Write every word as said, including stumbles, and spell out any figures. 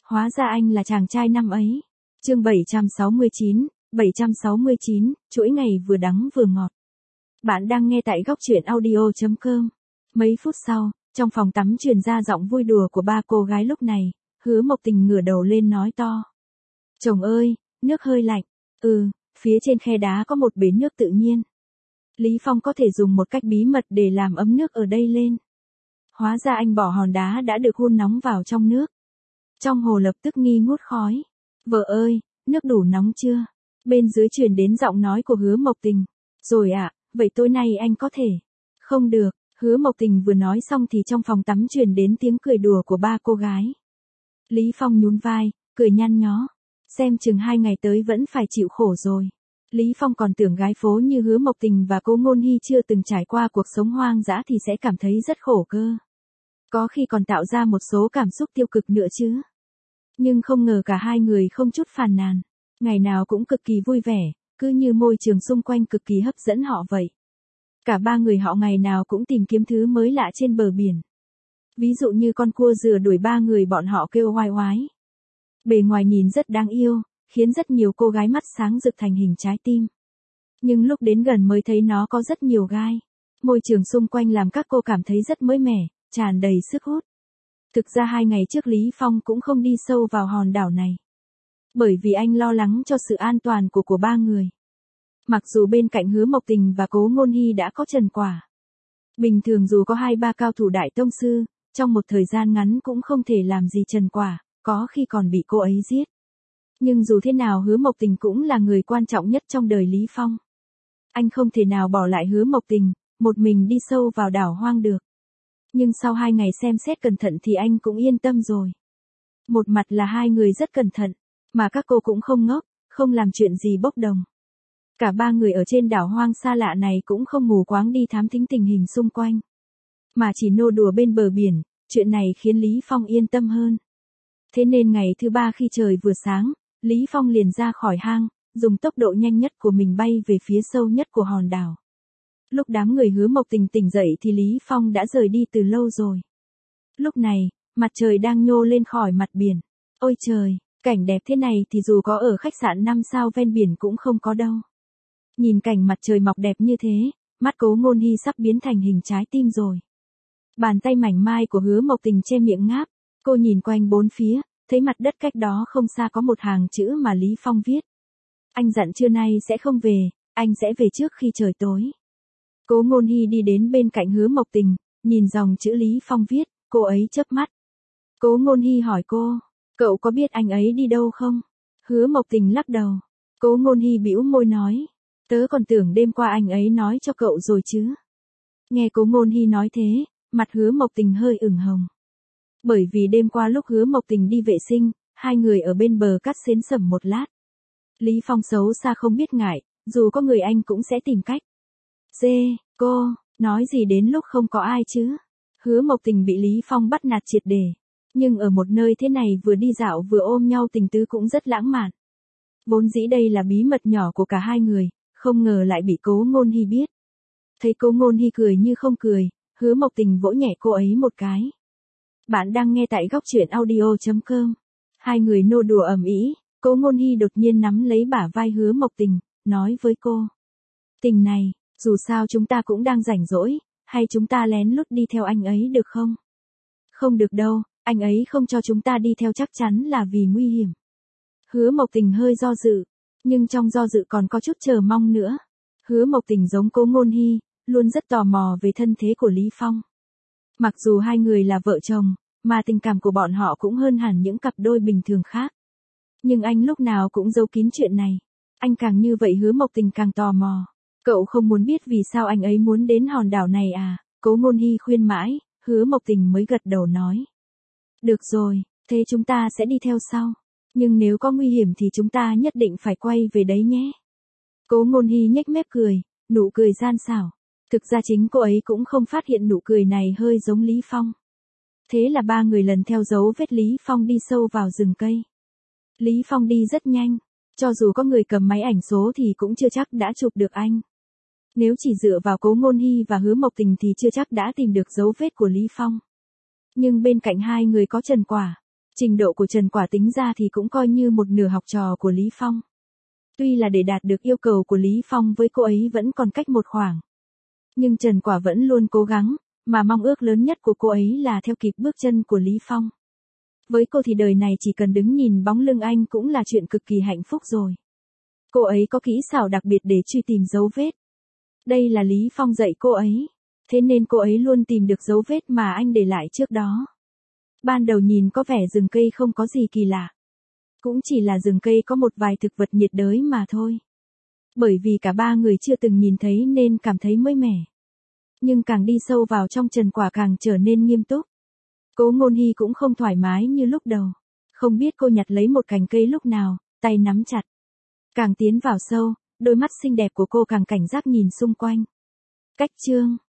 Hóa ra anh là chàng trai năm ấy. Chương bảy trăm sáu mươi chín, bảy trăm sáu mươi chín, chuỗi ngày vừa đắng vừa ngọt. Bạn đang nghe tại góc truyện audio chấm com. Mấy phút sau, trong phòng tắm truyền ra giọng vui đùa của ba cô gái lúc này, Hứa Mộc Tình ngửa đầu lên nói to. Chồng ơi, nước hơi lạnh. Ừ, phía trên khe đá có một bể nước tự nhiên. Lý Phong có thể dùng một cách bí mật để làm ấm nước ở đây lên. Hóa ra anh bỏ hòn đá đã được hun nóng vào trong nước. Trong hồ lập tức nghi ngút khói. Vợ ơi, nước đủ nóng chưa? Bên dưới truyền đến giọng nói của Hứa Mộc Tình. Rồi ạ, à, vậy tối nay anh có thể. Không được, Hứa Mộc Tình vừa nói xong thì trong phòng tắm truyền đến tiếng cười đùa của ba cô gái. Lý Phong nhún vai, cười nhăn nhó. Xem chừng hai ngày tới vẫn phải chịu khổ rồi. Lý Phong còn tưởng gái phố như Hứa Mộc Tình và Cố Ngôn Hy chưa từng trải qua cuộc sống hoang dã thì sẽ cảm thấy rất khổ cơ. Có khi còn tạo ra một số cảm xúc tiêu cực nữa chứ. Nhưng không ngờ cả hai người không chút phàn nàn. Ngày nào cũng cực kỳ vui vẻ, cứ như môi trường xung quanh cực kỳ hấp dẫn họ vậy. Cả ba người họ ngày nào cũng tìm kiếm thứ mới lạ trên bờ biển. Ví dụ như con cua dừa đuổi ba người bọn họ kêu oai oái. Bề ngoài nhìn rất đáng yêu, khiến rất nhiều cô gái mắt sáng rực thành hình trái tim. Nhưng lúc đến gần mới thấy nó có rất nhiều gai. Môi trường xung quanh làm các cô cảm thấy rất mới mẻ, tràn đầy sức hút. Thực ra hai ngày trước Lý Phong cũng không đi sâu vào hòn đảo này. Bởi vì anh lo lắng cho sự an toàn của của ba người. Mặc dù bên cạnh Hứa Mộc Tình và Cố Ngôn Hy đã có Trần Quả. Bình thường dù có hai ba cao thủ đại tông sư, trong một thời gian ngắn cũng không thể làm gì Trần Quả, có khi còn bị cô ấy giết. Nhưng dù thế nào Hứa Mộc Tình cũng là người quan trọng nhất trong đời Lý Phong. Anh không thể nào bỏ lại Hứa Mộc Tình, một mình đi sâu vào đảo hoang được. Nhưng sau hai ngày xem xét cẩn thận thì anh cũng yên tâm rồi. Một mặt là hai người rất cẩn thận, mà các cô cũng không ngốc, không làm chuyện gì bốc đồng. Cả ba người ở trên đảo hoang xa lạ này cũng không mù quáng đi thám thính tình hình xung quanh. Mà chỉ nô đùa bên bờ biển, chuyện này khiến Lý Phong yên tâm hơn. Thế nên ngày thứ ba khi trời vừa sáng, Lý Phong liền ra khỏi hang, dùng tốc độ nhanh nhất của mình bay về phía sâu nhất của hòn đảo. Lúc đám người Hứa Mộc Tình tỉnh dậy thì Lý Phong đã rời đi từ lâu rồi. Lúc này, mặt trời đang nhô lên khỏi mặt biển. Ôi trời, cảnh đẹp thế này thì dù có ở khách sạn năm sao ven biển cũng không có đâu. Nhìn cảnh mặt trời mọc đẹp như thế, mắt Cố Ngôn Hy sắp biến thành hình trái tim rồi. Bàn tay mảnh mai của Hứa Mộc Tình che miệng ngáp, cô nhìn quanh bốn phía, thấy mặt đất cách đó không xa có một hàng chữ mà Lý Phong viết. Anh dặn trưa nay sẽ không về, anh sẽ về trước khi trời tối. Cố Ngôn Hy đi đến bên cạnh Hứa Mộc Tình, nhìn dòng chữ Lý Phong viết, cô ấy chớp mắt. Cố Ngôn Hy hỏi cô, cậu có biết anh ấy đi đâu không? Hứa Mộc Tình lắc đầu. Cố Ngôn Hy bĩu môi nói, tớ còn tưởng đêm qua anh ấy nói cho cậu rồi chứ. Nghe Cố Ngôn Hy nói thế, mặt Hứa Mộc Tình hơi ửng hồng. Bởi vì đêm qua lúc Hứa Mộc Tình đi vệ sinh, hai người ở bên bờ cát xến sẩm một lát. Lý Phong xấu xa không biết ngại, dù có người anh cũng sẽ tìm cách. Dê, cô, nói gì đến lúc không có ai chứ? Hứa Mộc Tình bị Lý Phong bắt nạt triệt để. Nhưng ở một nơi thế này vừa đi dạo vừa ôm nhau tình tứ cũng rất lãng mạn. Vốn dĩ đây là bí mật nhỏ của cả hai người, không ngờ lại bị Cố Ngôn Hy biết. Thấy Cố Ngôn Hy cười như không cười, Hứa Mộc Tình vỗ nhẹ cô ấy một cái. Bạn đang nghe tại góc truyện audio chấm com. Hai người nô đùa ầm ĩ, Cố Ngôn Hy đột nhiên nắm lấy bả vai Hứa Mộc Tình, nói với cô. Tình này, dù sao chúng ta cũng đang rảnh rỗi, hay chúng ta lén lút đi theo anh ấy được không? Không được đâu, anh ấy không cho chúng ta đi theo chắc chắn là vì nguy hiểm. Hứa Mộc Tình hơi do dự, nhưng trong do dự còn có chút chờ mong nữa. Hứa Mộc Tình giống Cố Ngôn Hy, luôn rất tò mò về thân thế của Lý Phong. Mặc dù hai người là vợ chồng, mà tình cảm của bọn họ cũng hơn hẳn những cặp đôi bình thường khác. Nhưng anh lúc nào cũng giấu kín chuyện này. Anh càng như vậy Hứa Mộc Tình càng tò mò. Cậu không muốn biết vì sao anh ấy muốn đến hòn đảo này à? Cố Ngôn Hy khuyên mãi, Hứa Mộc Tình mới gật đầu nói. Được rồi, thế chúng ta sẽ đi theo sau. Nhưng nếu có nguy hiểm thì chúng ta nhất định phải quay về đấy nhé. Cố Ngôn Hy nhếch mép cười, nụ cười gian xảo. Thực ra chính cô ấy cũng không phát hiện nụ cười này hơi giống Lý Phong. Thế là ba người lần theo dấu vết Lý Phong đi sâu vào rừng cây. Lý Phong đi rất nhanh, cho dù có người cầm máy ảnh số thì cũng chưa chắc đã chụp được anh. Nếu chỉ dựa vào Cố Ngôn Hy và Hứa Mộc Tình thì chưa chắc đã tìm được dấu vết của Lý Phong. Nhưng bên cạnh hai người có Trần Quả. Trình độ của Trần Quả tính ra thì cũng coi như một nửa học trò của Lý Phong. Tuy là để đạt được yêu cầu của Lý Phong với cô ấy vẫn còn cách một khoảng. Nhưng Trần Quả vẫn luôn cố gắng, mà mong ước lớn nhất của cô ấy là theo kịp bước chân của Lý Phong. Với cô thì đời này chỉ cần đứng nhìn bóng lưng anh cũng là chuyện cực kỳ hạnh phúc rồi. Cô ấy có kỹ xảo đặc biệt để truy tìm dấu vết. Đây là Lý Phong dạy cô ấy. Thế nên cô ấy luôn tìm được dấu vết mà anh để lại trước đó. Ban đầu nhìn có vẻ rừng cây không có gì kỳ lạ. Cũng chỉ là rừng cây có một vài thực vật nhiệt đới mà thôi. Bởi vì cả ba người chưa từng nhìn thấy nên cảm thấy mới mẻ. Nhưng càng đi sâu vào trong Trần Quả càng trở nên nghiêm túc. Cố Ngôn Hy cũng không thoải mái như lúc đầu. Không biết cô nhặt lấy một cành cây lúc nào, tay nắm chặt. Càng tiến vào sâu, đôi mắt xinh đẹp của cô càng cảnh giác nhìn xung quanh. Cách chương